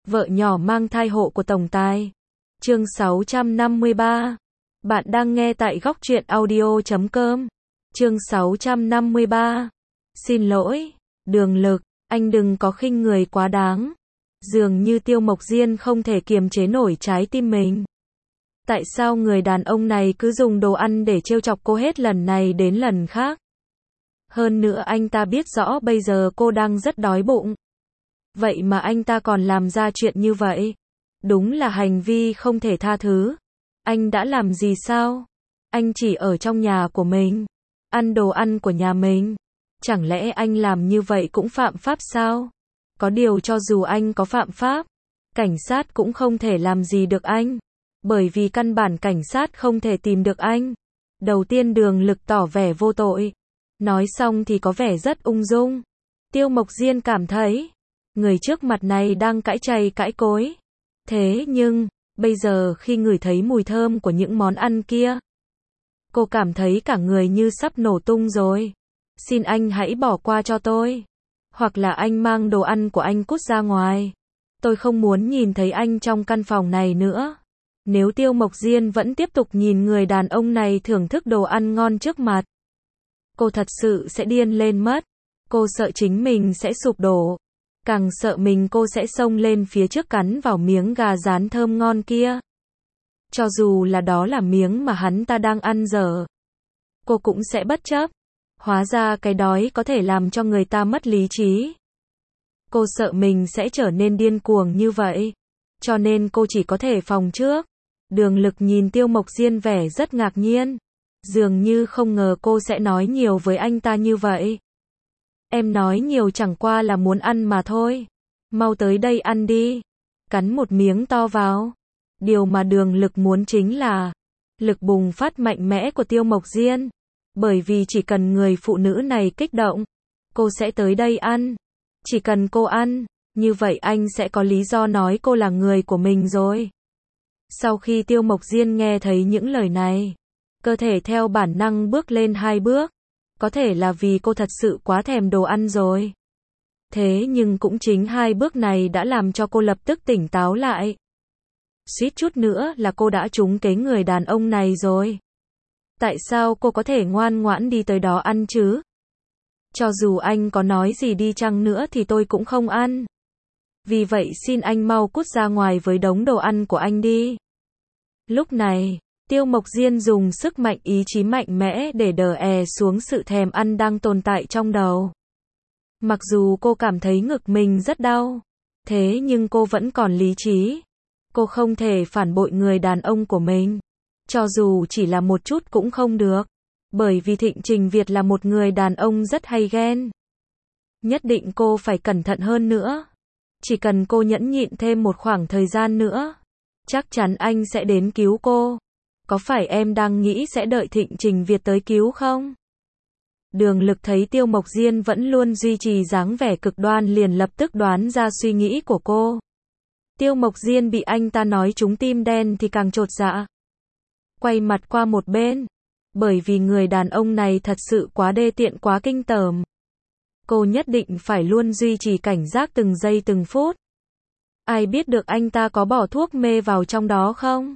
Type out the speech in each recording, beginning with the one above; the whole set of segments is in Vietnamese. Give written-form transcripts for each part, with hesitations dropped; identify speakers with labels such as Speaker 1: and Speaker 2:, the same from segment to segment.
Speaker 1: Vợ nhỏ mang thai hộ của tổng tài. Chương 653. Bạn đang nghe tại góc truyện audio.com. Chương 653. Xin lỗi, Đường Lực, anh đừng có khinh người quá đáng. Dường như Tiêu Mộc Diên không thể kiềm chế nổi trái tim mình. Tại sao người đàn ông này cứ dùng đồ ăn để trêu chọc cô hết lần này đến lần khác? Hơn nữa anh ta biết rõ bây giờ cô đang rất đói bụng. Vậy mà anh ta còn làm ra chuyện như vậy. Đúng là hành vi không thể tha thứ. Anh đã làm gì sao? Anh chỉ ở trong nhà của mình, ăn đồ ăn của nhà mình. Chẳng lẽ anh làm như vậy cũng phạm pháp sao? Có điều cho dù anh có phạm pháp, cảnh sát cũng không thể làm gì được anh. Bởi vì căn bản cảnh sát không thể tìm được anh. Đầu tiên Đường Lực tỏ vẻ vô tội. Nói xong thì có vẻ rất ung dung. Tiêu Mộc Diên cảm thấy người trước mặt này đang cãi chày cãi cối. Thế nhưng, bây giờ khi ngửi thấy mùi thơm của những món ăn kia, cô cảm thấy cả người như sắp nổ tung rồi. Xin anh hãy bỏ qua cho tôi. Hoặc là anh mang đồ ăn của anh cút ra ngoài. Tôi không muốn nhìn thấy anh trong căn phòng này nữa. Nếu Tiêu Mộc Diên vẫn tiếp tục nhìn người đàn ông này thưởng thức đồ ăn ngon trước mặt, cô thật sự sẽ điên lên mất. Cô sợ chính mình sẽ sụp đổ. Càng sợ cô sẽ xông lên phía trước cắn vào miếng gà rán thơm ngon kia. Cho dù là đó là miếng mà hắn ta đang ăn dở, cô cũng sẽ bất chấp. Hóa ra cái đói có thể làm cho người ta mất lý trí. Cô sợ mình sẽ trở nên điên cuồng như vậy. Cho nên cô chỉ có thể phòng trước. Đường Lực nhìn Tiêu Mộc Diên vẻ rất ngạc nhiên. Dường như không ngờ cô sẽ nói nhiều với anh ta như vậy. Em nói nhiều chẳng qua là muốn ăn mà thôi. Mau tới đây ăn đi. Cắn một miếng to vào. Điều mà Đường Lực muốn chính là lực bùng phát mạnh mẽ của Tiêu Mộc Diên. Bởi vì chỉ cần người phụ nữ này kích động, cô sẽ tới đây ăn. Chỉ cần cô ăn, như vậy anh sẽ có lý do nói cô là người của mình rồi. Sau khi Tiêu Mộc Diên nghe thấy những lời này, cơ thể theo bản năng bước lên 2 bước. Có thể là vì cô thật sự quá thèm đồ ăn rồi. Thế nhưng cũng chính 2 bước này đã làm cho cô lập tức tỉnh táo lại. Suýt chút nữa là cô đã trúng kế người đàn ông này rồi. Tại sao cô có thể ngoan ngoãn đi tới đó ăn chứ? Cho dù anh có nói gì đi chăng nữa thì tôi cũng không ăn. Vì vậy xin anh mau cút ra ngoài với đống đồ ăn của anh đi. Lúc này, Tiêu Mộc Diên dùng sức mạnh ý chí mạnh mẽ để đè xuống sự thèm ăn đang tồn tại trong đầu. Mặc dù cô cảm thấy ngực mình rất đau, thế nhưng cô vẫn còn lý trí. Cô không thể phản bội người đàn ông của mình. Cho dù chỉ là một chút cũng không được. Bởi vì Thịnh Trình Việt là một người đàn ông rất hay ghen. Nhất định cô phải cẩn thận hơn nữa. Chỉ cần cô nhẫn nhịn thêm một khoảng thời gian nữa, chắc chắn anh sẽ đến cứu cô. Có phải em đang nghĩ sẽ đợi Thịnh Trình Việt tới cứu không? Đường Lực thấy Tiêu Mộc Diên vẫn luôn duy trì dáng vẻ cực đoan liền lập tức đoán ra suy nghĩ của cô. Tiêu Mộc Diên bị anh ta nói trúng tim đen thì càng chột dạ. Quay mặt qua một bên. Bởi vì người đàn ông này thật sự quá đê tiện quá kinh tởm. Cô nhất định phải luôn duy trì cảnh giác từng giây từng phút. Ai biết được anh ta có bỏ thuốc mê vào trong đó không?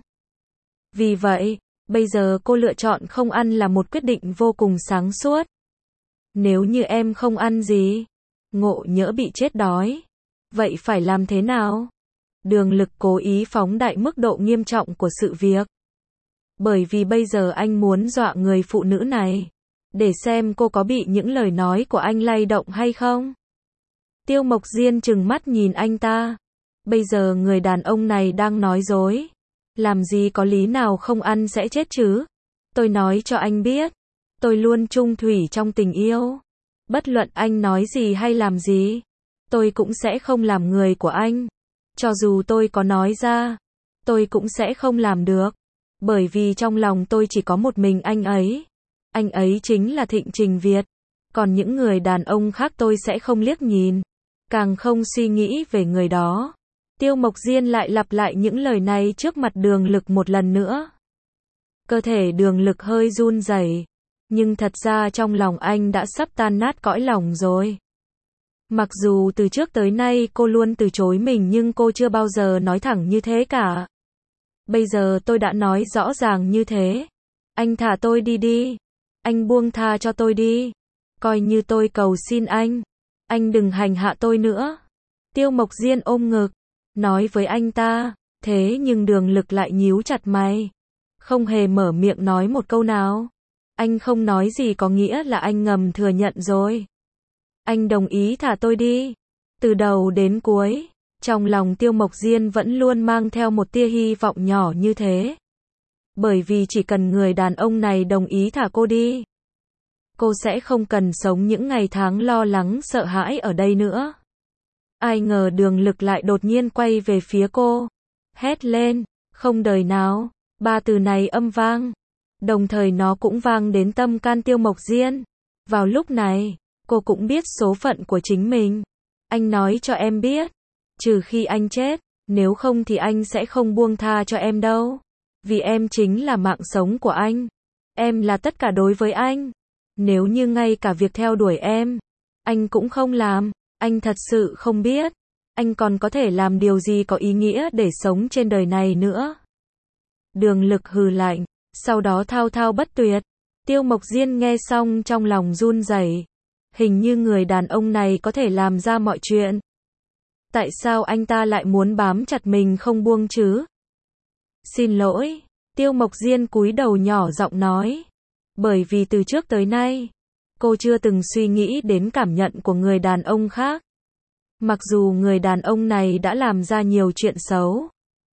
Speaker 1: Vì vậy, bây giờ cô lựa chọn không ăn là một quyết định vô cùng sáng suốt. Nếu như em không ăn gì, ngộ nhỡ bị chết đói, vậy phải làm thế nào? Đường Lực cố ý phóng đại mức độ nghiêm trọng của sự việc. Bởi vì bây giờ anh muốn dọa người phụ nữ này, để xem cô có bị những lời nói của anh lay động hay không. Tiêu Mộc Diên trừng mắt nhìn anh ta. Bây giờ người đàn ông này đang nói dối. Làm gì có lý nào không ăn sẽ chết chứ? Tôi nói cho anh biết, tôi luôn trung thủy trong tình yêu. Bất luận anh nói gì hay làm gì, tôi cũng sẽ không làm người của anh. Cho dù tôi có nói ra, tôi cũng sẽ không làm được. Bởi vì trong lòng tôi chỉ có một mình anh ấy. Anh ấy chính là Thịnh Trình Việt. Còn những người đàn ông khác tôi sẽ không liếc nhìn, càng không suy nghĩ về người đó. Tiêu Mộc Diên lại lặp lại những lời này trước mặt Đường Lực một lần nữa. Cơ thể Đường Lực hơi run rẩy, nhưng thật ra trong lòng anh đã sắp tan nát cõi lòng rồi. Mặc dù từ trước tới nay cô luôn từ chối mình nhưng cô chưa bao giờ nói thẳng như thế cả. Bây giờ tôi đã nói rõ ràng như thế. Anh thả tôi đi đi. Anh buông tha cho tôi đi. Coi như tôi cầu xin anh. Anh đừng hành hạ tôi nữa. Tiêu Mộc Diên ôm ngực, nói với anh ta. Thế nhưng Đường Lực lại nhíu chặt mày. Không hề mở miệng nói một câu nào. Anh không nói gì có nghĩa là anh ngầm thừa nhận rồi. Anh đồng ý thả tôi đi. Từ đầu đến cuối, trong lòng Tiêu Mộc Diên vẫn luôn mang theo một tia hy vọng nhỏ như thế. Bởi vì chỉ cần người đàn ông này đồng ý thả cô đi, cô sẽ không cần sống những ngày tháng lo lắng sợ hãi ở đây nữa. Ai ngờ Đường Lực lại đột nhiên quay về phía cô, hét lên, không đời nào. Ba từ này âm vang, đồng thời nó cũng vang đến tâm can Tiêu Mộc Diên. Vào lúc này, cô cũng biết số phận của chính mình. Anh nói cho em biết, trừ khi anh chết, nếu không thì anh sẽ không buông tha cho em đâu. Vì em chính là mạng sống của anh. Em là tất cả đối với anh. Nếu như ngay cả việc theo đuổi em, anh cũng không làm, anh thật sự không biết, anh còn có thể làm điều gì có ý nghĩa để sống trên đời này nữa. Đường Lực hừ lạnh, sau đó thao thao bất tuyệt. Tiêu Mộc Diên nghe xong trong lòng run rẩy. Hình như người đàn ông này có thể làm ra mọi chuyện. Tại sao anh ta lại muốn bám chặt mình không buông chứ? Xin lỗi, Tiêu Mộc Diên cúi đầu nhỏ giọng nói. Bởi vì từ trước tới nay, cô chưa từng suy nghĩ đến cảm nhận của người đàn ông khác. Mặc dù người đàn ông này đã làm ra nhiều chuyện xấu,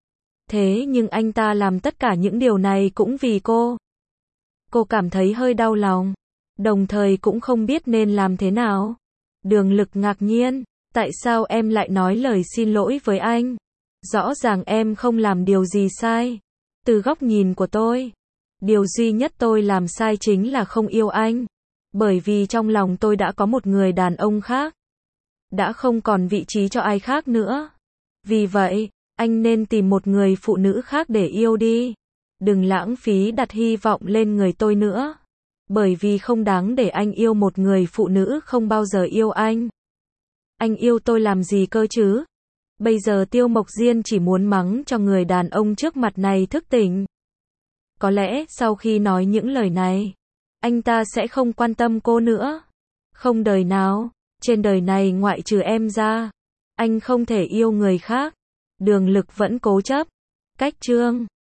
Speaker 1: thế nhưng anh ta làm tất cả những điều này cũng vì cô. Cô cảm thấy hơi đau lòng, đồng thời cũng không biết nên làm thế nào. Đường Lực ngạc nhiên, tại sao em lại nói lời xin lỗi với anh? Rõ ràng em không làm điều gì sai. Từ góc nhìn của tôi, điều duy nhất tôi làm sai chính là không yêu anh. Bởi vì trong lòng tôi đã có một người đàn ông khác. Đã không còn vị trí cho ai khác nữa. Vì vậy, anh nên tìm một người phụ nữ khác để yêu đi. Đừng lãng phí đặt hy vọng lên người tôi nữa. Bởi vì không đáng để anh yêu một người phụ nữ không bao giờ yêu anh. Anh yêu tôi làm gì cơ chứ? Bây giờ Tiêu Mộc Diên chỉ muốn mắng cho người đàn ông trước mặt này thức tỉnh. Có lẽ sau khi nói những lời này, anh ta sẽ không quan tâm cô nữa. Không đời nào, trên đời này ngoại trừ em ra, anh không thể yêu người khác. Đường Lực vẫn cố chấp. Cách chương